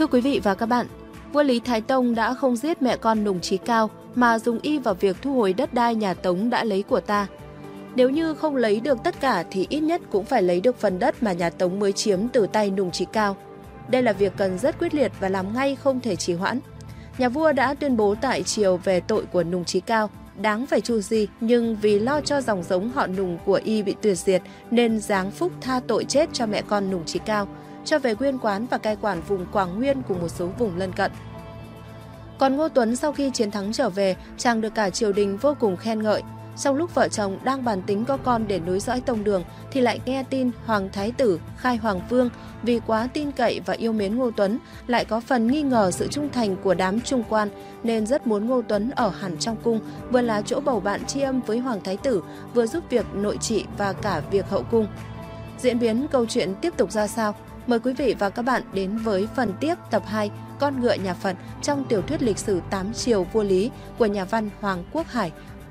Thưa quý vị và các bạn, vua Lý Thái Tông đã không giết mẹ con Nùng Chí Cao mà dùng y vào việc thu hồi đất đai nhà Tống đã lấy của ta. Nếu như không lấy được tất cả thì ít nhất cũng phải lấy được phần đất mà nhà Tống mới chiếm từ tay Nùng Chí Cao. Đây là việc cần rất quyết liệt và làm ngay, không thể trì hoãn. Nhà vua đã tuyên bố tại triều về tội của Nùng Chí Cao, đáng phải tru di, nhưng vì lo cho dòng giống họ Nùng của y bị tuyệt diệt nên giáng phúc tha tội chết cho mẹ con Nùng Chí Cao, cho về nguyên quán và cai quản vùng Quảng Nguyên cùng một số vùng lân cận. Còn Ngô Tuấn sau khi chiến thắng trở về, chàng được cả triều đình vô cùng khen ngợi. Trong lúc vợ chồng đang bàn tính có con để nối dõi tông đường thì lại nghe tin Hoàng Thái Tử Khai Hoàng Vương vì quá tin cậy và yêu mến Ngô Tuấn lại có phần nghi ngờ sự trung thành của đám trung quan nên rất muốn Ngô Tuấn ở hẳn trong cung, vừa là chỗ bầu bạn tri âm với Hoàng Thái Tử, vừa giúp việc nội trị và cả việc hậu cung. Diễn biến câu chuyện tiếp tục ra sao? Mời quý vị và các bạn đến với phần tiếp tập 2 Con ngựa nhà Phật trong tiểu thuyết lịch sử 8 triều vua Lý của nhà văn Hoàng Quốc Hải.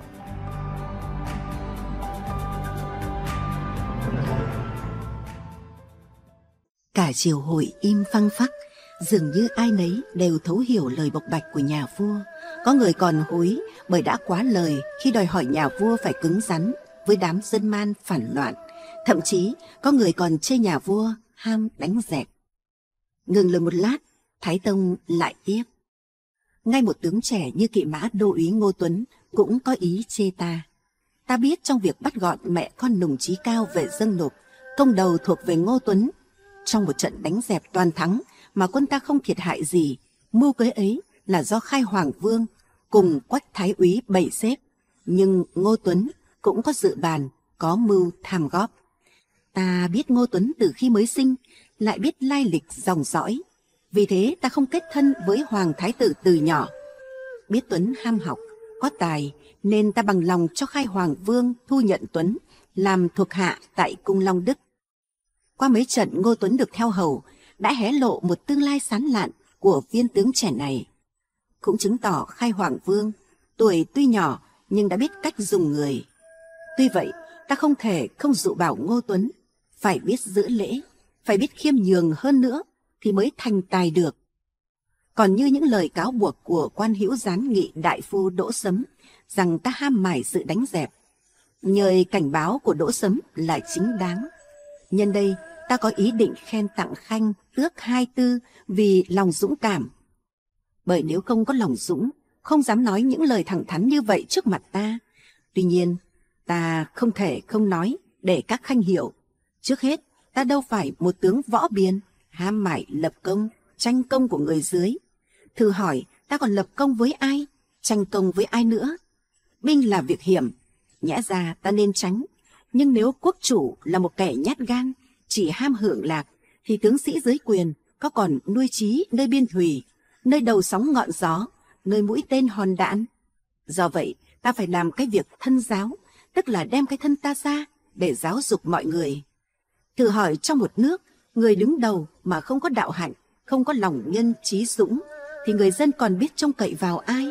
Cả triều hội im phăng phắc, dường như ai nấy đều thấu hiểu lời bộc bạch của nhà vua. Có người còn hối bởi đã quá lời khi đòi hỏi nhà vua phải cứng rắn với đám dân man phản loạn. Thậm chí có người còn chê nhà vua ham đánh dẹp. Ngừng lời một lát, Thái Tông lại tiếp. Ngay một tướng trẻ như kỵ mã đô úy Ngô Tuấn cũng có ý chê ta. Ta biết trong việc bắt gọn mẹ con Nùng Chí Cao về dâng nộp, công đầu thuộc về Ngô Tuấn. Trong một trận đánh dẹp toàn thắng mà quân ta không thiệt hại gì, mưu kế ấy là do Khai Hoàng Vương cùng Quách Thái úy bày xếp. Nhưng Ngô Tuấn cũng có dự bàn, có mưu tham góp. Ta biết Ngô Tuấn từ khi mới sinh, lại biết lai lịch dòng dõi. Vì thế ta không kết thân với Hoàng Thái Tử từ nhỏ. Biết Tuấn ham học, có tài, nên ta bằng lòng cho Khai Hoàng Vương thu nhận Tuấn làm thuộc hạ tại cung Long Đức. Qua mấy trận Ngô Tuấn được theo hầu, đã hé lộ một tương lai sáng lạn của viên tướng trẻ này. Cũng chứng tỏ Khai Hoàng Vương, tuổi tuy nhỏ nhưng đã biết cách dùng người. Tuy vậy, ta không thể không dụ bảo Ngô Tuấn, phải biết giữ lễ, phải biết khiêm nhường hơn nữa thì mới thành tài được. Còn như những lời cáo buộc của quan hữu gián nghị đại phu Đỗ Sấm rằng ta ham mải sự đánh dẹp, nhờ cảnh báo của Đỗ Sấm là chính đáng. Nhân đây ta có ý định khen tặng Khanh tước 2 tư vì lòng dũng cảm. Bởi nếu không có lòng dũng, không dám nói những lời thẳng thắn như vậy trước mặt ta. Tuy nhiên, ta không thể không nói để các khanh hiểu. Trước hết, ta đâu phải một tướng võ biên, ham mải lập công, tranh công của người dưới. Thử hỏi, ta còn lập công với ai, tranh công với ai nữa? Binh là việc hiểm, nhẽ ra ta nên tránh. Nhưng nếu quốc chủ là một kẻ nhát gan, chỉ ham hưởng lạc, thì tướng sĩ dưới quyền có còn nuôi trí nơi biên thùy, nơi đầu sóng ngọn gió, nơi mũi tên hòn đạn. Do vậy, ta phải làm cái việc thân giáo, tức là đem cái thân ta ra để giáo dục mọi người. Thử hỏi trong một nước, người đứng đầu mà không có đạo hạnh, không có lòng nhân trí dũng, thì người dân còn biết trông cậy vào ai?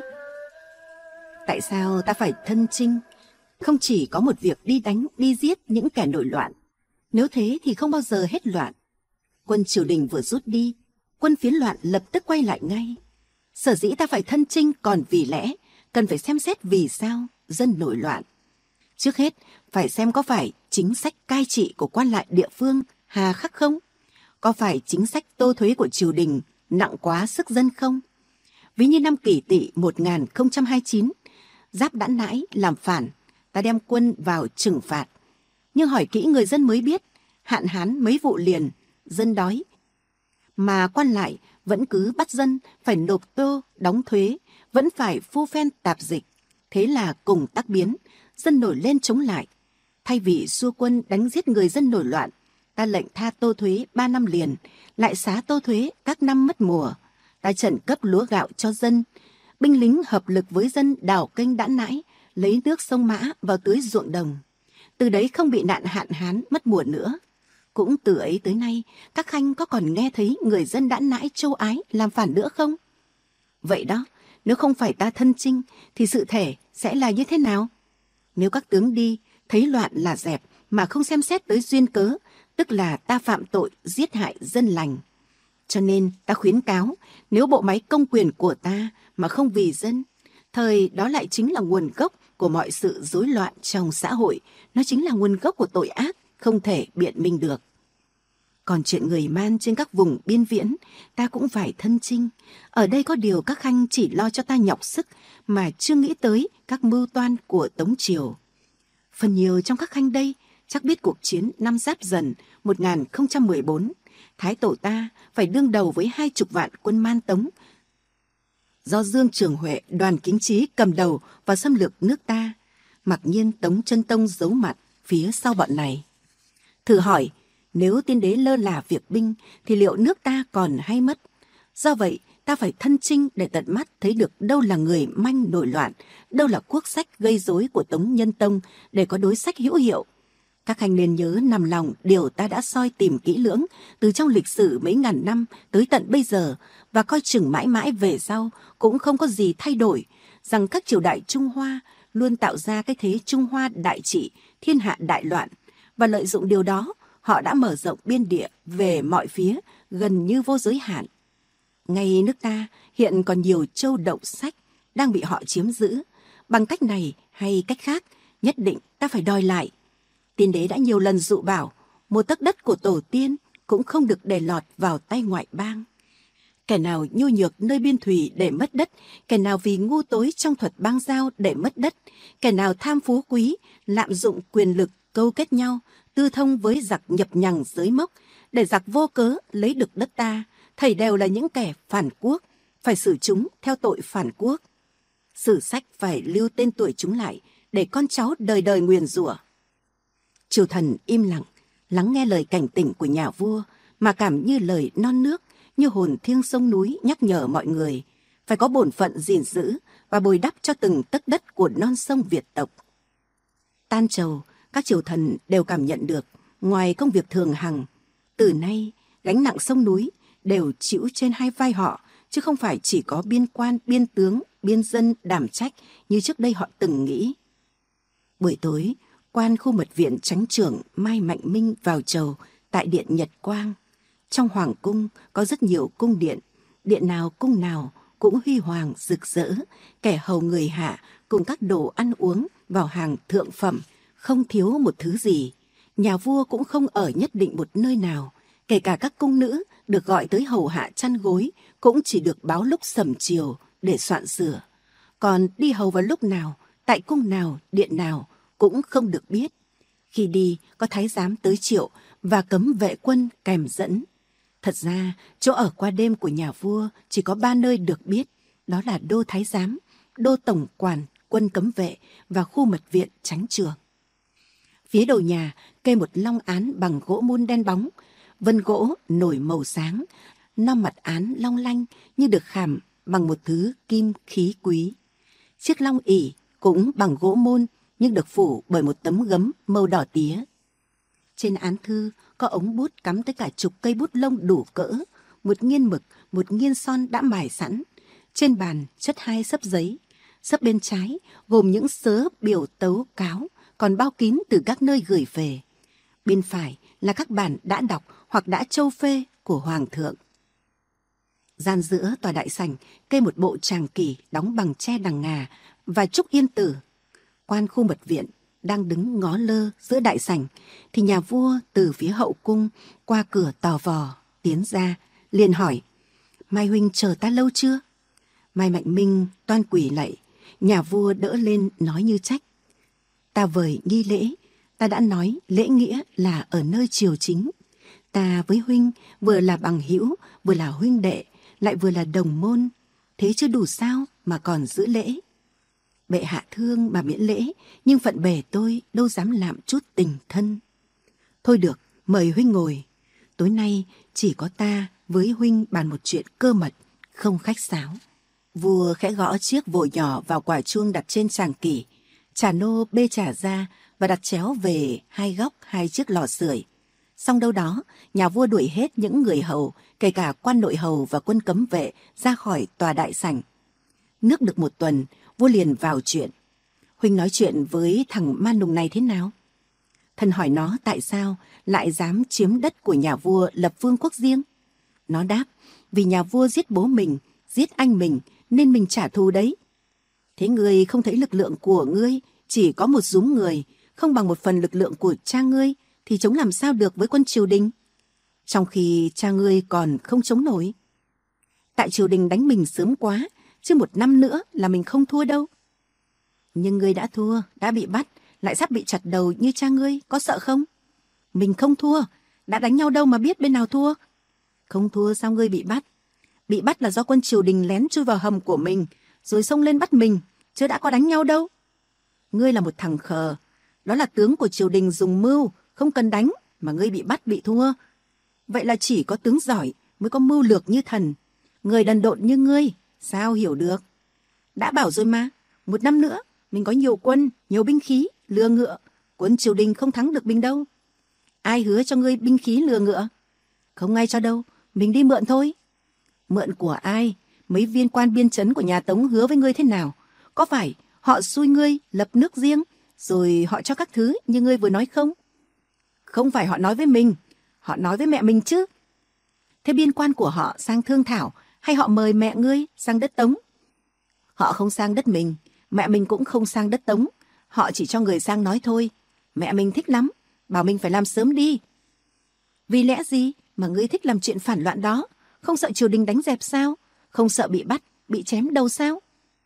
Tại sao ta phải thân chinh? Không chỉ có một việc đi đánh, đi giết những kẻ nổi loạn. Nếu thế thì không bao giờ hết loạn. Quân triều đình vừa rút đi, quân phiến loạn lập tức quay lại ngay. Sở dĩ ta phải thân chinh còn vì lẽ cần phải xem xét vì sao dân nổi loạn. Trước hết, phải xem có phải chính sách cai trị của quan lại địa phương hà khắc không? Có phải chính sách tô thuế của triều đình nặng quá sức dân không? Ví như năm Kỷ Tỵ 1029, Giáp Đãn Nãi làm phản, ta đem quân vào trừng phạt. Nhưng hỏi kỹ người dân mới biết, hạn hán mấy vụ liền, dân đói. Mà quan lại vẫn cứ bắt dân phải nộp tô, đóng thuế, vẫn phải phu phen tạp dịch. Thế là cùng tác biến, dân nổi lên chống lại. Thay vì xua quân đánh giết người dân nổi loạn, ta lệnh tha tô thuế 3 năm liền, lại xá tô thuế các năm mất mùa. Ta trần cấp lúa gạo cho dân, binh lính hợp lực với dân đào kênh Đãn Nãi, lấy nước sông Mã vào tưới ruộng đồng. Từ đấy không bị nạn hạn hán mất mùa nữa. Cũng từ ấy tới nay, các khanh có còn nghe thấy người dân Đãn Nãi châu Ái làm phản nữa không? Vậy đó, nếu không phải ta thân chinh, thì sự thể sẽ là như thế nào? Nếu các tướng đi, thấy loạn là dẹp, mà không xem xét tới duyên cớ, tức là ta phạm tội giết hại dân lành. Cho nên ta khuyến cáo, nếu bộ máy công quyền của ta mà không vì dân, thời đó lại chính là nguồn gốc của mọi sự rối loạn trong xã hội. Nó chính là nguồn gốc của tội ác, không thể biện minh được. Còn chuyện người man trên các vùng biên viễn, ta cũng phải thân chinh. Ở đây có điều các khanh chỉ lo cho ta nhọc sức, mà chưa nghĩ tới các mưu toan của Tống Triều. Phần nhiều trong các khanh đây chắc biết cuộc chiến năm Giáp Dần 1014, Thái Tổ ta phải đương đầu với 20 vạn quân man Tống, do Dương Trường Huệ, Đoàn Kính Chí cầm đầu và xâm lược nước ta. Mặc nhiên Tống Chân Tông giấu mặt phía sau bọn này. Thử hỏi, nếu tiên đế lơ là việc binh thì liệu nước ta còn hay mất? Do vậy, ta phải thân chinh để tận mắt thấy được đâu là người manh nổi loạn, đâu là quốc sách gây rối của Tống Nhân Tông để có đối sách hữu hiệu. Các khanh nên nhớ nằm lòng điều ta đã soi tìm kỹ lưỡng từ trong lịch sử mấy ngàn năm tới tận bây giờ, và coi chừng mãi mãi về sau cũng không có gì thay đổi, rằng các triều đại Trung Hoa luôn tạo ra cái thế Trung Hoa đại trị, thiên hạ đại loạn, và lợi dụng điều đó, họ đã mở rộng biên địa về mọi phía gần như vô giới hạn. Ngay nước ta hiện còn nhiều châu đậu sách đang bị họ chiếm giữ. Bằng cách này hay cách khác, nhất định ta phải đòi lại. Tiên đế đã nhiều lần dụ bảo, một tấc đất của tổ tiên cũng không được để lọt vào tay ngoại bang. Kẻ nào nhu nhược nơi biên thùy để mất đất, kẻ nào vì ngu tối trong thuật bang giao để mất đất, kẻ nào tham phú quý, lạm dụng quyền lực câu kết nhau, tư thông với giặc nhập nhằng giới mốc, để giặc vô cớ lấy được đất ta, thảy đều là những kẻ phản quốc, phải xử chúng theo tội phản quốc. Sử sách phải lưu tên tuổi chúng lại, để con cháu đời đời nguyền rủa. Triều thần im lặng, lắng nghe lời cảnh tỉnh của nhà vua, mà cảm như lời non nước, như hồn thiêng sông núi nhắc nhở mọi người phải có bổn phận gìn giữ và bồi đắp cho từng tấc đất của non sông Việt tộc. Tan trầu, các triều thần đều cảm nhận được, ngoài công việc thường hằng, từ nay gánh nặng sông núi đều chịu trên hai vai họ, chứ không phải chỉ có biên quan, biên tướng, biên dân đảm trách như trước đây họ từng nghĩ. Buổi tối, quan khu mật viện Chánh trưởng Mai Mạnh Minh vào chầu tại điện Nhật Quang. Trong hoàng cung có rất nhiều cung điện, điện nào cung nào cũng huy hoàng rực rỡ, kẻ hầu người hạ cùng các đồ ăn uống vào hàng thượng phẩm, không thiếu một thứ gì. Nhà vua cũng không ở nhất định một nơi nào, kể cả các cung nữ được gọi tới hầu hạ chăn gối cũng chỉ được báo lúc sẩm chiều để soạn sửa. Còn đi hầu vào lúc nào, tại cung nào, điện nào cũng không được biết. Khi đi có thái giám tới triệu và cấm vệ quân kèm dẫn. Thật ra, chỗ ở qua đêm của nhà vua chỉ có 3 nơi được biết, đó là đô thái giám, đô tổng quản, quân cấm vệ và khu mật viện Chánh trường. Phía đầu nhà kê một long án bằng gỗ mun đen bóng, vân gỗ nổi màu sáng, năm mặt án long lanh như được khảm bằng một thứ kim khí quý. Chiếc long ỷ cũng bằng gỗ mun nhưng được phủ bởi một tấm gấm màu đỏ tía. Trên án thư có ống bút cắm tới cả chục cây bút lông đủ cỡ, một nghiên mực, một nghiên son đã mài sẵn. Trên bàn chất 2 xấp giấy. Xấp bên trái gồm những sớ biểu tấu cáo còn bao kín từ các nơi gửi về. Bên phải là các bản đã đọc hoặc đã châu phê của hoàng thượng. Gian giữa tòa đại sảnh kê một bộ tràng kỷ đóng bằng tre đằng ngà và trúc yên tử. Quan khu mật viện đang đứng ngó lơ giữa đại sảnh thì nhà vua từ phía hậu cung qua cửa tò vò tiến ra, liền hỏi: Mai huynh chờ ta lâu chưa? Mai Mạnh Minh toan quỳ lạy. Nhà vua đỡ lên nói như trách: Ta vời nghi lễ, ta đã nói lễ nghĩa là ở nơi triều chính. Ta với huynh vừa là bằng hữu, vừa là huynh đệ, lại vừa là đồng môn. Thế chưa đủ sao mà còn giữ lễ? Bệ hạ thương mà miễn lễ, nhưng phận bề tôi đâu dám làm chút tình thân. Thôi được, mời huynh ngồi. Tối nay chỉ có ta với huynh bàn một chuyện cơ mật, không khách sáo. Vua khẽ gõ chiếc vội nhỏ vào quả chuông đặt trên tràng kỷ. Trà nô bê trà ra và đặt chéo về hai góc 2 chiếc lò sưởi. Xong đâu đó, nhà vua đuổi hết những người hầu, kể cả quan nội hầu và quân cấm vệ ra khỏi tòa đại sảnh. Nước được một tuần, vua liền vào chuyện. Huynh nói chuyện với thằng man nùng này thế nào? Thần hỏi nó tại sao lại dám chiếm đất của nhà vua lập vương quốc riêng. Nó đáp, vì nhà vua giết bố mình, giết anh mình, nên mình trả thù đấy. Thế ngươi không thấy lực lượng của ngươi chỉ có một dúm người, không bằng một phần lực lượng của cha ngươi, thì chống làm sao được với quân triều đình? Trong khi cha ngươi còn không chống nổi. Tại triều đình đánh mình sớm quá, chứ 1 năm nữa là mình không thua đâu. Nhưng ngươi đã thua, đã bị bắt, lại sắp bị chặt đầu như cha ngươi, có sợ không? Mình không thua, đã đánh nhau đâu mà biết bên nào thua. Không thua sao ngươi bị bắt? Bị bắt là do quân triều đình lén chui vào hầm của mình, rồi xông lên bắt mình, chứ đã có đánh nhau đâu. Ngươi là một thằng khờ, đó là tướng của triều đình dùng mưu, không cần đánh, mà ngươi bị bắt bị thua. Vậy là chỉ có tướng giỏi mới có mưu lược như thần. Người đần độn như ngươi, sao hiểu được? Đã bảo rồi mà, 1 năm nữa, mình có nhiều quân, nhiều binh khí, lừa ngựa. Quân triều đình không thắng được mình đâu. Ai hứa cho ngươi binh khí lừa ngựa? Không ai cho đâu, mình đi mượn thôi. Mượn của ai? Mấy viên quan biên trấn của nhà Tống hứa với ngươi thế nào? Có phải họ xui ngươi lập nước riêng, rồi họ cho các thứ như ngươi vừa nói không? Không phải họ nói với mình, họ nói với mẹ mình chứ. Thế biên quan của họ sang thương thảo, hay họ mời mẹ ngươi sang đất Tống? Họ không sang đất mình, mẹ mình cũng không sang đất Tống. Họ chỉ cho người sang nói thôi. Mẹ mình thích lắm, bảo mình phải làm sớm đi. Vì lẽ gì mà ngươi thích làm chuyện phản loạn đó? Không sợ triều đình đánh dẹp sao? Không sợ bị bắt, bị chém đầu sao?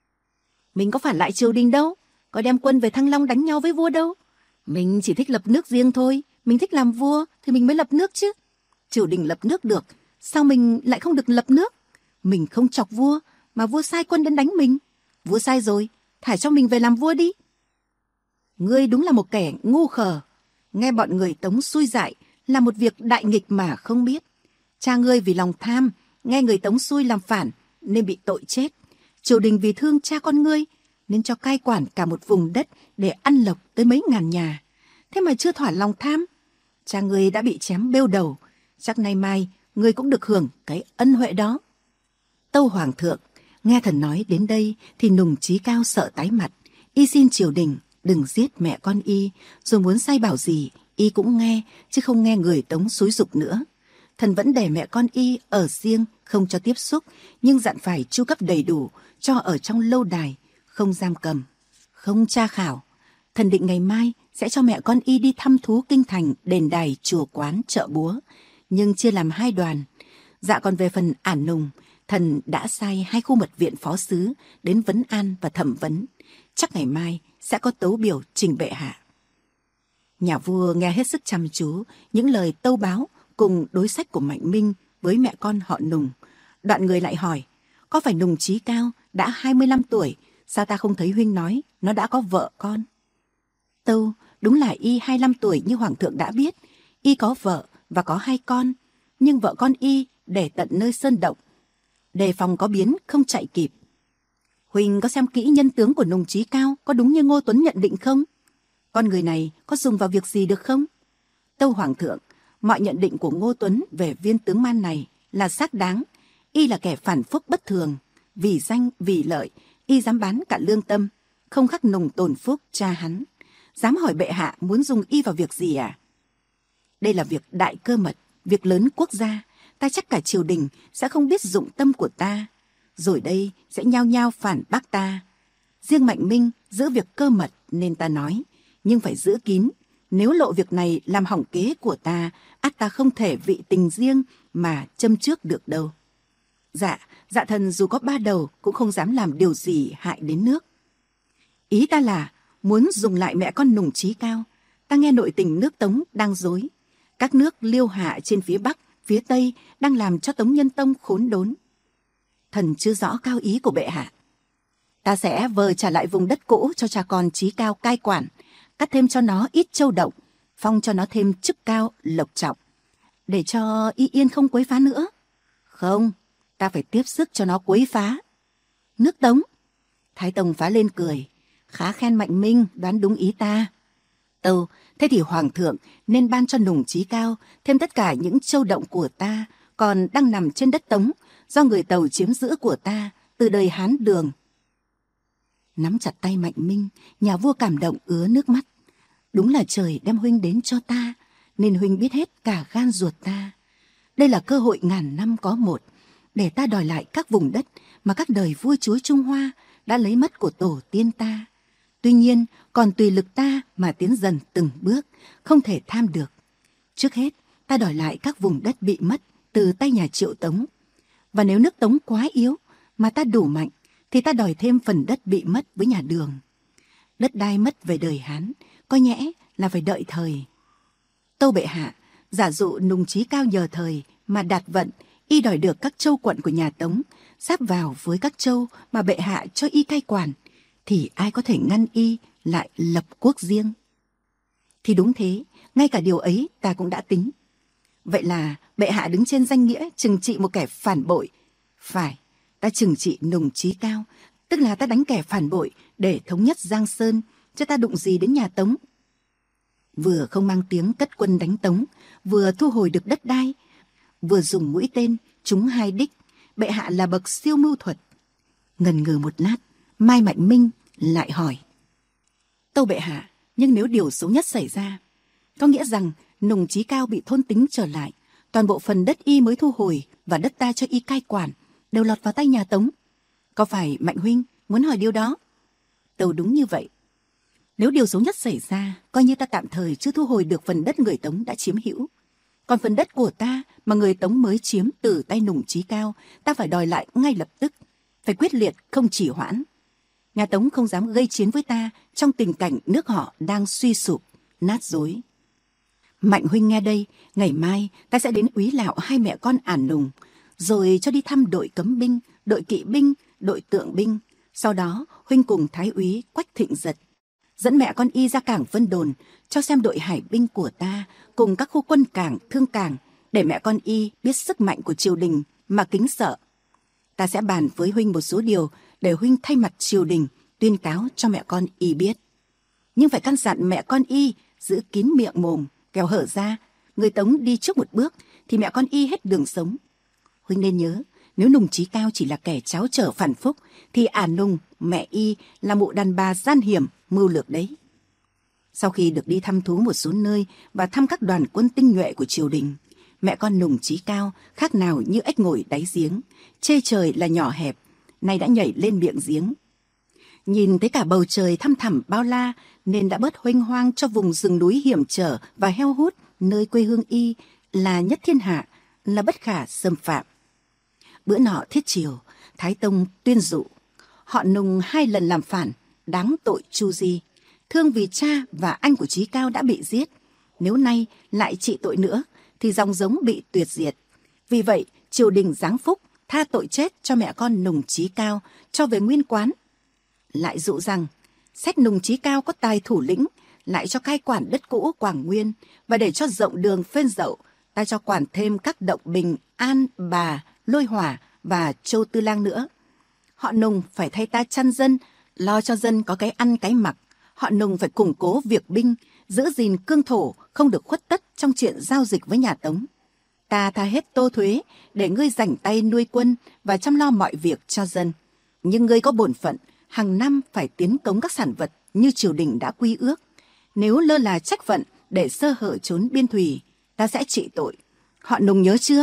Mình có phản lại triều đình đâu, có đem quân về Thăng Long đánh nhau với vua đâu. Mình chỉ thích lập nước riêng thôi. Mình thích làm vua thì mình mới lập nước chứ. Triều đình lập nước được, sao mình lại không được lập nước? Mình không chọc vua, mà vua sai quân đến đánh mình. Vua sai rồi, thả cho mình về làm vua đi. Ngươi đúng là một kẻ ngu khờ. Nghe bọn người Tống xui dại là một việc đại nghịch mà không biết. Cha ngươi vì lòng tham, nghe người Tống xui làm phản nên bị tội chết. Triều đình vì thương cha con ngươi nên cho cai quản cả một vùng đất để ăn lộc tới mấy ngàn nhà. Thế mà chưa thỏa lòng tham, cha ngươi đã bị chém bêu đầu. Chắc nay mai ngươi cũng được hưởng cái ân huệ đó. Tâu hoàng thượng, nghe thần nói đến đây thì Nùng Chí Cao sợ tái mặt. Y xin triều đình đừng giết mẹ con y, rồi muốn sai bảo gì y cũng nghe, chứ không nghe người Tống xúi giục nữa. Thần vẫn để mẹ con y ở riêng, không cho tiếp xúc, nhưng dặn phải chu cấp đầy đủ, cho ở trong lâu đài, không giam cầm, không tra khảo. Thần định ngày mai sẽ cho mẹ con y đi thăm thú kinh thành, đền đài, chùa quán, chợ búa, nhưng chia làm 2 đoàn. Dạ còn về phần Ản Nùng, thần đã sai 2 khu mật viện phó sứ đến vấn an và thẩm vấn. Chắc ngày mai sẽ có tấu biểu trình bệ hạ. Nhà vua nghe hết sức chăm chú những lời tâu báo cùng đối sách của Mạnh Minh với mẹ con họ Nùng. Đoạn người lại hỏi, có phải Nùng Chí Cao đã 25 tuổi, sao ta không thấy huynh nói nó đã có vợ con? Tâu, đúng là y 25 tuổi như hoàng thượng đã biết. Y có vợ và có 2 con, nhưng vợ con y để tận nơi sơn động, đề phòng có biến không chạy kịp. Huynh có xem kỹ nhân tướng của Nùng Chí Cao có đúng như Ngô Tuấn nhận định không? Con người này có dùng vào việc gì được không? Tâu hoàng thượng, mọi nhận định của Ngô Tuấn về viên tướng man này là xác đáng. Y là kẻ phản phúc bất thường, vì danh vì lợi y dám bán cả lương tâm, không khác Nùng Tồn Phúc cha hắn. Dám hỏi bệ hạ muốn dùng y vào việc gì à? Đây là việc đại cơ mật, việc lớn quốc gia. Ta chắc cả triều đình sẽ không biết dụng tâm của ta, rồi đây sẽ nhao nhao phản bác ta. Riêng Mạnh Minh giữ việc cơ mật nên ta nói, nhưng phải giữ kín. Nếu lộ việc này làm hỏng kế của ta, ắt ta không thể vị tình riêng mà châm trước được đâu. Dạ thần dù có 3 đầu cũng không dám làm điều gì hại đến nước. Ý ta là muốn dùng lại mẹ con Nùng Chí Cao. Ta nghe nội tình nước Tống đang rối. Các nước Liêu Hạ trên phía Bắc, phía Tây đang làm cho Tống Nhân Tông khốn đốn. Thần chưa rõ cao ý của bệ hạ. Ta sẽ vờ trả lại vùng đất cũ cho cha con Chí Cao cai quản, cắt thêm cho nó ít châu động, phong cho nó thêm chức cao lộc trọng, để cho y yên không quấy phá nữa. Không, ta phải tiếp sức cho nó quấy phá. Nước Tống. Thái Tông phá lên cười, khá khen Mạnh Minh, đoán đúng ý ta. Tâu, thế thì hoàng thượng nên ban cho Nùng Chí Cao thêm tất cả những châu động của ta còn đang nằm trên đất Tống, do người Tàu chiếm giữ của ta từ đời Hán Đường. Nắm chặt tay Mạnh Minh, nhà vua cảm động ứa nước mắt. Đúng là trời đem huynh đến cho ta, nên huynh biết hết cả gan ruột ta. Đây là cơ hội ngàn năm có một để ta đòi lại các vùng đất mà các đời vua chúa Trung Hoa đã lấy mất của tổ tiên ta. Tuy nhiên, còn tùy lực ta mà tiến dần từng bước, không thể tham được. Trước hết, ta đòi lại các vùng đất bị mất từ tay nhà Triệu Tống. Và nếu nước Tống quá yếu mà ta đủ mạnh, thì ta đòi thêm phần đất bị mất với nhà Đường. Đất đai mất về đời Hán, có nhẽ là phải đợi thời. Tâu bệ hạ, giả dụ Nùng Chí Cao nhờ thời mà đạt vận, y đòi được các châu quận của nhà Tống sáp vào với các châu mà bệ hạ cho y cai quản, thì ai có thể ngăn y lại lập quốc riêng? Thì đúng thế, ngay cả điều ấy ta cũng đã tính. Vậy là bệ hạ đứng trên danh nghĩa trừng trị một kẻ phản bội. Phải, ta trừng trị Nùng Chí Cao, tức là ta đánh kẻ phản bội để thống nhất Giang Sơn, cho ta đụng gì đến nhà Tống. Vừa không mang tiếng cất quân đánh Tống, vừa thu hồi được đất đai, vừa dùng mũi tên trúng hai đích. Bệ hạ là bậc siêu mưu thuật. Ngần ngừ một lát, Mai Mạnh Minh lại hỏi: Tâu bệ hạ, nhưng nếu điều xấu nhất xảy ra, có nghĩa rằng Nùng Chí Cao bị thôn tính trở lại, toàn bộ phần đất y mới thu hồi và đất ta cho y cai quản đều lọt vào tay nhà Tống. Có phải Mạnh huynh muốn hỏi điều đó? Tâu đúng như vậy. Nếu điều xấu nhất xảy ra, coi như ta tạm thời chưa thu hồi được phần đất người Tống đã chiếm hữu. Còn phần đất của ta mà người Tống mới chiếm từ tay Nùng Chí Cao, ta phải đòi lại ngay lập tức, phải quyết liệt không trì hoãn. Nhà Tống không dám gây chiến với ta trong tình cảnh nước họ đang suy sụp, nát rối. Mạnh huynh nghe đây, ngày mai ta sẽ đến úy lạo hai mẹ con Ản Nùng, rồi cho đi thăm đội cấm binh, đội kỵ binh, đội tượng binh. Sau đó huynh cùng thái úy Quách Thịnh Giật dẫn mẹ con y ra cảng Vân Đồn, cho xem đội hải binh của ta cùng các khu quân cảng, thương cảng, để mẹ con y biết sức mạnh của triều đình mà kính sợ. Ta sẽ bàn với huynh một số điều để huynh thay mặt triều đình tuyên cáo cho mẹ con y biết. Nhưng phải căn dặn mẹ con y giữ kín miệng mồm, kẻo hở ra người Tống đi trước một bước thì mẹ con y hết đường sống. Huynh nên nhớ, nếu Nùng Chí Cao chỉ là kẻ cháu trở phản phúc, thì Ản Nùng, mẹ y là mụ đàn bà gian hiểm, mưu lược đấy. Sau khi được đi thăm thú một số nơi và thăm các đoàn quân tinh nhuệ của triều đình, mẹ con Nùng Chí Cao khác nào như ếch ngồi đáy giếng, chê trời là nhỏ hẹp, nay đã nhảy lên miệng giếng. Nhìn thấy cả bầu trời thăm thẳm bao la nên đã bớt huênh hoang cho vùng rừng núi hiểm trở và heo hút nơi quê hương y là nhất thiên hạ, là bất khả xâm phạm. Bữa nọ thiết chiều, Thái Tông tuyên dụ họ Nùng 2 lần làm phản, đáng tội tru di. Thương vì cha và anh của Chí Cao đã bị giết, nếu nay lại trị tội nữa thì dòng giống bị tuyệt diệt. Vì vậy triều đình giáng phúc tha tội chết cho mẹ con Nùng Chí Cao, cho về nguyên quán. Lại dụ rằng xét Nùng Chí Cao có tài thủ lĩnh, lại cho cai quản đất cũ Quảng Nguyên, và để cho rộng đường phên dậu, ta cho quản thêm các động Bình An, Bà, Lôi Hỏa và Châu Tư Lang nữa. Họ Nùng phải thay ta chăn dân, lo cho dân có cái ăn cái mặc. Họ Nùng phải củng cố việc binh, giữ gìn cương thổ, không được khuất tất trong chuyện giao dịch với nhà Tống. Ta tha hết tô thuế để ngươi rảnh tay nuôi quân và chăm lo mọi việc cho dân. Nhưng ngươi có bổn phận, hàng năm phải tiến cống các sản vật như triều đình đã quy ước. Nếu lơ là trách phận để sơ hở trốn biên thùy, ta sẽ trị tội. Họ Nùng nhớ chưa?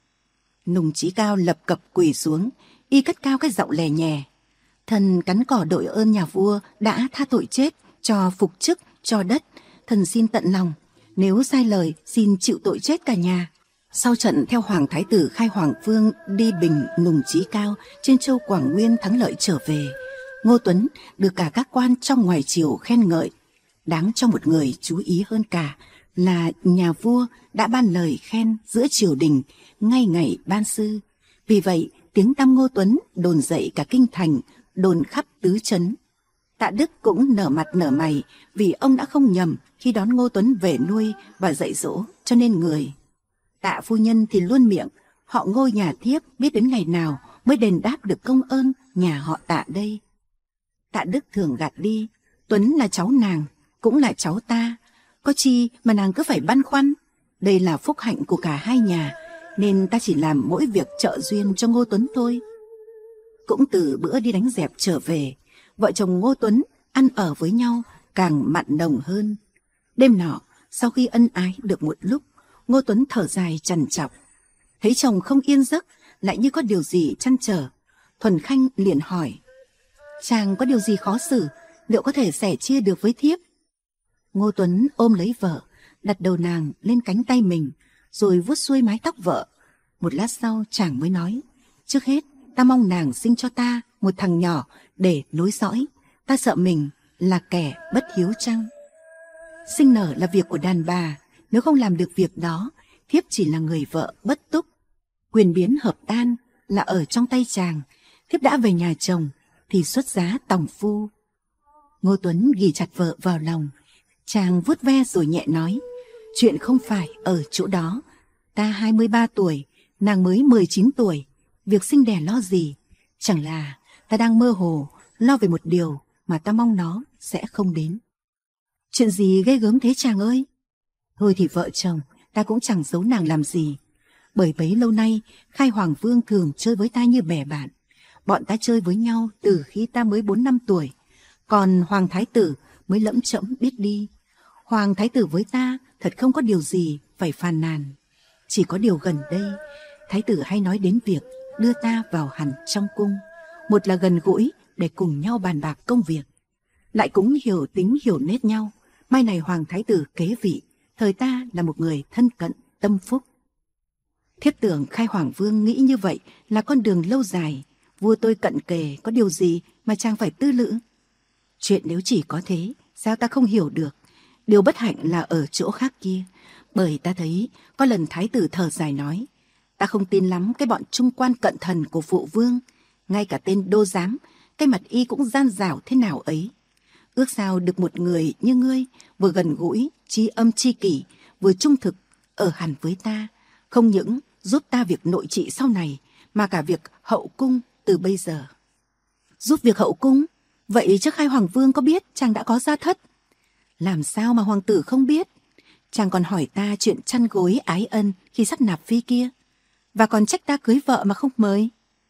Nùng Chí Cao lập cập quỳ xuống, y cất cao cái giọng lè nhè: Thần cắn cỏ đội ơn nhà vua đã tha tội chết, cho phục chức, cho đất. Thần xin tận lòng, nếu sai lời xin chịu tội chết cả nhà. Sau trận theo Hoàng Thái tử Khai Hoàng Vương đi bình Nùng Chí Cao trên châu Quảng Nguyên thắng lợi trở về, Ngô Tuấn được cả các quan trong ngoài triều khen ngợi. Đáng cho một người chú ý hơn cả là nhà vua đã ban lời khen giữa triều đình ngay ngày ban sư. Vì vậy tiếng tăm Ngô Tuấn đồn dậy cả kinh thành, đồn khắp tứ trấn. Tạ Đức cũng nở mặt nở mày vì ông đã không nhầm khi đón Ngô Tuấn về nuôi và dạy dỗ cho nên người. Tạ phu nhân thì luôn miệng: họ Ngô nhà thiếp biết đến ngày nào mới đền đáp được công ơn nhà họ Tạ đây. Tạ Đức thường gạt đi: Tuấn là cháu nàng, cũng là cháu ta, có chi mà nàng cứ phải băn khoăn. Đây là phúc hạnh của cả hai nhà, nên ta chỉ làm mỗi việc trợ duyên cho Ngô Tuấn thôi. Cũng từ bữa đi đánh dẹp trở về, vợ chồng Ngô Tuấn ăn ở với nhau càng mặn nồng hơn. Đêm nọ, sau khi ân ái được một lúc, Ngô Tuấn thở dài trằn trọc: Thấy chồng không yên giấc, lại như có điều gì trăn trở, Thuần Khanh liền hỏi: chàng có điều gì khó xử, liệu có thể sẻ chia được với thiếp? Ngô Tuấn ôm lấy vợ, đặt đầu nàng lên cánh tay mình, rồi vuốt xuôi mái tóc vợ. Một lát sau chàng mới nói: trước hết ta mong nàng sinh cho ta một thằng nhỏ để nối dõi. Ta sợ mình là kẻ bất hiếu chăng? Sinh nở là việc của đàn bà, nếu không làm được việc đó, thiếp chỉ là người vợ bất túc. Quyền biến hợp tan là ở trong tay chàng. Thiếp đã về nhà chồng thì xuất giá tòng phu. Ngô Tuấn ghì chặt vợ vào lòng. Chàng vuốt ve rồi nhẹ nói: chuyện không phải ở chỗ đó. Ta 23 tuổi, nàng mới 19 tuổi. Việc sinh đẻ lo gì? Chẳng là ta đang mơ hồ lo về một điều mà ta mong nó sẽ không đến. Chuyện gì ghê gớm thế chàng ơi? Thôi thì vợ chồng ta cũng chẳng giấu nàng làm gì. Bởi bấy lâu nay Khai Hoàng Vương thường chơi với ta như bè bạn. Bọn ta chơi với nhau từ khi ta mới 4-5 tuổi. Còn Hoàng Thái Tử mới lẫm chẫm biết đi. Hoàng Thái Tử với ta thật không có điều gì phải phàn nàn. Chỉ có điều gần đây Thái Tử hay nói đến việc đưa ta vào hẳn trong cung. Một là gần gũi để cùng nhau bàn bạc công việc, lại cũng hiểu tính hiểu nết nhau. Mai này Hoàng Thái Tử kế vị, thời ta là một người thân cận tâm phúc. Thiếp tưởng Khai Hoàng Vương nghĩ như vậy là con đường lâu dài. Vua tôi cận kề, có điều gì mà chàng phải tư lự? Chuyện nếu chỉ có thế, sao ta không hiểu được? Điều bất hạnh là ở chỗ khác kia. Bởi ta thấy có lần Thái Tử thở dài nói: ta không tin lắm cái bọn trung quan cận thần của phụ vương. Ngay cả tên đô giám, cái mặt y cũng gian dảo thế nào ấy. Ước sao được một người như ngươi, vừa gần gũi, tri âm tri kỷ, vừa trung thực, ở hẳn với ta. Không những giúp ta việc nội trị sau này, mà cả việc hậu cung từ bây giờ. Giúp việc hậu cung? Vậy trước Khai Hoàng Vương có biết chàng đã có gia thất? Làm sao mà hoàng tử không biết? Chàng còn hỏi ta chuyện chăn gối ái ân khi sắp nạp phi kia, và còn trách ta cưới vợ mà không mời.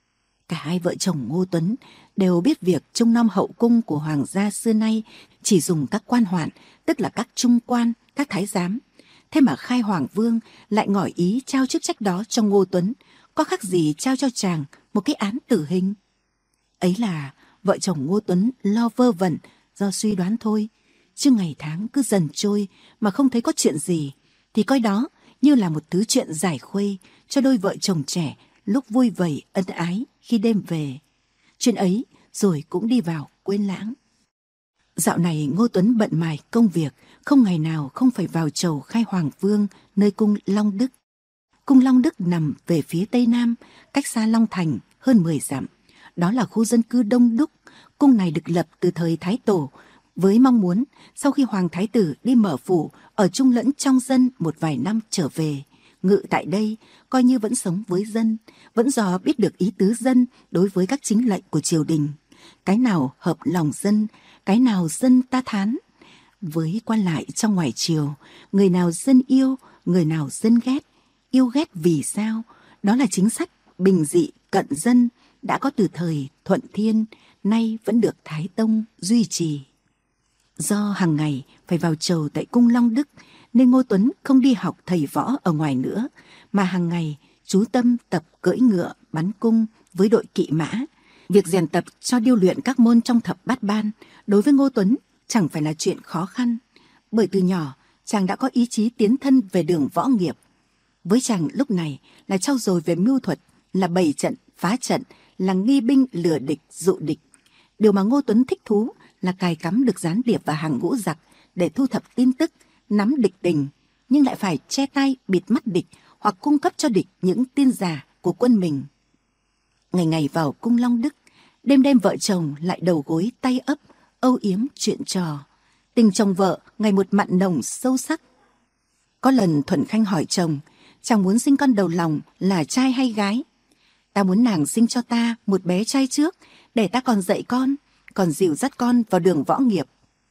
Cả hai vợ chồng Ngô Tuấn đều biết việc trông nom hậu cung của hoàng gia xưa nay chỉ dùng các quan hoạn, tức là các trung quan, các thái giám. Thế mà Khai Hoàng Vương lại ngỏ ý trao chức trách đó cho Ngô Tuấn, có khác gì trao cho chàng một cái án tử hình. Ấy là vợ chồng Ngô Tuấn lo vơ vẩn do suy đoán thôi, chứ ngày tháng cứ dần trôi mà không thấy có chuyện gì, thì coi đó như là một thứ chuyện giải khuây cho đôi vợ chồng trẻ lúc vui vầy ân ái khi đêm về. Chuyện ấy rồi cũng đi vào quên lãng. Dạo này Ngô Tuấn bận mải công việc, không ngày nào không phải vào chầu Khai Hoàng Vương nơi cung Long Đức. Cung Long Đức nằm về phía tây nam, cách xa Long Thành hơn 10 dặm. Đó là khu dân cư đông đúc. Cung này được lập từ thời Thái Tổ, với mong muốn sau khi Hoàng Thái Tử đi mở phủ ở chung lẫn trong dân một vài năm trở về, ngự tại đây coi như vẫn sống với dân, vẫn dò biết được ý tứ dân đối với các chính lệnh của triều đình. Cái nào hợp lòng dân, cái nào dân ta thán. Với quan lại trong ngoài triều, người nào dân yêu, người nào dân ghét. Yêu ghét vì sao? Đó là chính sách bình dị cận dân đã có từ thời Thuận Thiên, nay vẫn được Thái Tông duy trì. Do hàng ngày phải vào chầu tại cung Long Đức, nên Ngô Tuấn không đi học thầy võ ở ngoài nữa, mà hàng ngày chú tâm tập cưỡi ngựa bắn cung với đội kỵ mã. Việc rèn tập cho điêu luyện các môn trong thập bát ban đối với Ngô Tuấn chẳng phải là chuyện khó khăn, bởi từ nhỏ chàng đã có ý chí tiến thân về đường võ nghiệp. Với chàng lúc này là trau dồi về mưu thuật, là bày trận phá trận, là nghi binh lừa địch dụ địch. Điều mà Ngô Tuấn thích thú là cài cắm được gián điệp và hàng ngũ giặc để thu thập tin tức, nắm địch tình, nhưng lại phải che tay bịt mắt địch hoặc cung cấp cho địch những tin giả của quân mình. Ngày ngày vào cung Long Đức, đêm đêm vợ chồng lại đầu gối tay ấp, âu yếm chuyện trò. Tình chồng vợ ngày một mặn nồng sâu sắc. Có lần Thuần Khanh hỏi chồng, chàng muốn sinh con đầu lòng là trai hay gái? Ta muốn nàng sinh cho ta một bé trai trước, để ta còn dạy con, còn dìu dắt con vào đường võ nghiệp.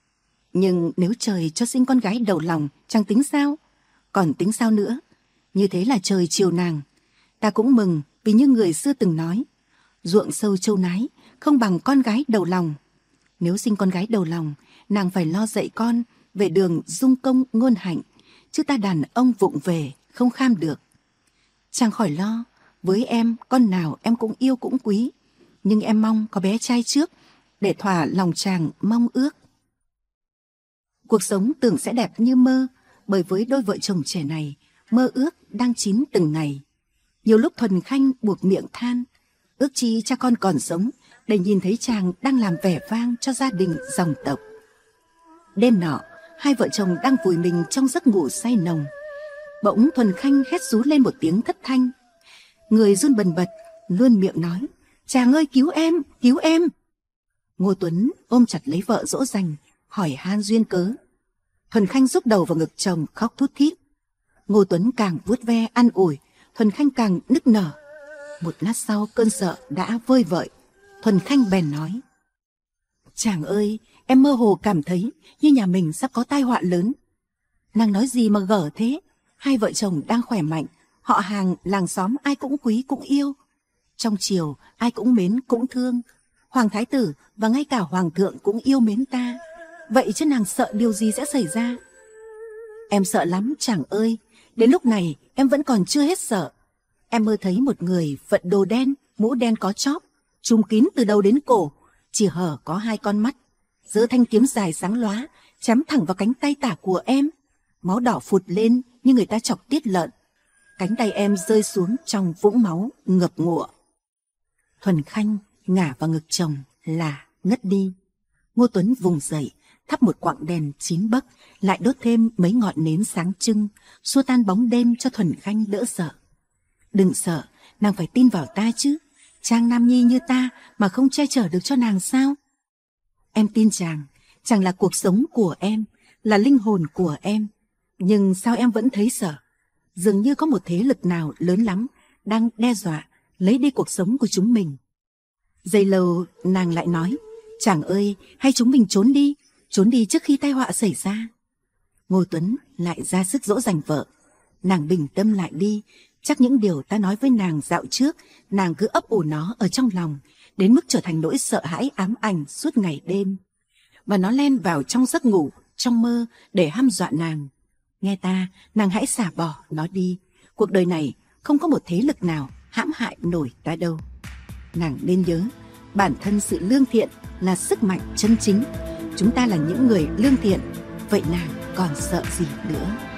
Nhưng nếu trời cho sinh con gái đầu lòng, chàng tính sao? Còn tính sao nữa? Như thế là trời chiều nàng. Ta cũng mừng, vì như người xưa từng nói, ruộng sâu châu nái không bằng con gái đầu lòng. Nếu sinh con gái đầu lòng, nàng phải lo dạy con về đường dung công ngôn hạnh, chứ ta đàn ông vụng về không kham được. Chàng khỏi lo, với em con nào em cũng yêu cũng quý, nhưng em mong có bé trai trước để thỏa lòng chàng mong ước. Cuộc sống tưởng sẽ đẹp như mơ, bởi với đôi vợ chồng trẻ này, mơ ước đang chín từng ngày. Nhiều lúc Thuần Khanh buộc miệng than, ước chi cha con còn sống để nhìn thấy chàng đang làm vẻ vang cho gia đình dòng tộc. Đêm nọ, hai vợ chồng đang vùi mình trong giấc ngủ say nồng. Bỗng Thuần Khanh hét rú lên một tiếng thất thanh. Người run bần bật, luôn miệng nói, chàng ơi cứu em, cứu em. Ngô Tuấn ôm chặt lấy vợ dỗ dành, hỏi han duyên cớ. Thuần Khanh rúc đầu vào ngực chồng khóc thút thít. Ngô Tuấn càng vuốt ve an ủi, Thuần Khanh càng nức nở. Một lát sau cơn sợ đã vơi vợi, Thuần Khanh bèn nói, chàng ơi, em mơ hồ cảm thấy như nhà mình sắp có tai họa lớn. Nàng nói gì mà gở thế? Hai vợ chồng đang khỏe mạnh, họ hàng làng xóm ai cũng quý cũng yêu. Trong triều ai cũng mến cũng thương, hoàng thái tử và ngay cả hoàng thượng cũng yêu mến ta. Vậy chứ nàng sợ điều gì sẽ xảy ra? Em sợ lắm chàng ơi, đến lúc này em vẫn còn chưa hết sợ. Em mơ thấy một người vận đồ đen, mũ đen có chóp, trùm kín từ đầu đến cổ, chỉ hở có hai con mắt, giơ thanh kiếm dài sáng lóa, chém thẳng vào cánh tay tả của em. Máu đỏ phụt lên như người ta chọc tiết lợn. Cánh tay em rơi xuống trong vũng máu ngập ngụa. Thuần Khanh ngả vào ngực chồng là ngất đi. Ngô Tuấn vùng dậy, thắp một quặng đèn 9 bấc, lại đốt thêm mấy ngọn nến sáng trưng, xua tan bóng đêm cho Thuần Khanh đỡ sợ. Đừng sợ, nàng phải tin vào ta chứ. Chàng nam nhi như ta mà không che chở được cho nàng sao? Em tin chàng, chàng là cuộc sống của em, là linh hồn của em. Nhưng sao em vẫn thấy sợ? Dường như có một thế lực nào lớn lắm đang đe dọa lấy đi cuộc sống của chúng mình. Giây lâu nàng lại nói, chàng ơi, hay chúng mình trốn đi trước khi tai họa xảy ra. Ngô Tuấn lại ra sức dỗ dành vợ. Nàng bình tâm lại đi, chắc những điều ta nói với nàng dạo trước, nàng cứ ấp ủ nó ở trong lòng, đến mức trở thành nỗi sợ hãi ám ảnh suốt ngày đêm. Và nó len vào trong giấc ngủ, trong mơ để hăm dọa nàng. Nghe ta, nàng hãy xả bỏ nó đi. Cuộc đời này không có một thế lực nào hãm hại nổi ta đâu. Nàng nên nhớ, bản thân sự lương thiện là sức mạnh chân chính. Chúng ta là những người lương thiện, vậy nàng còn sợ gì nữa?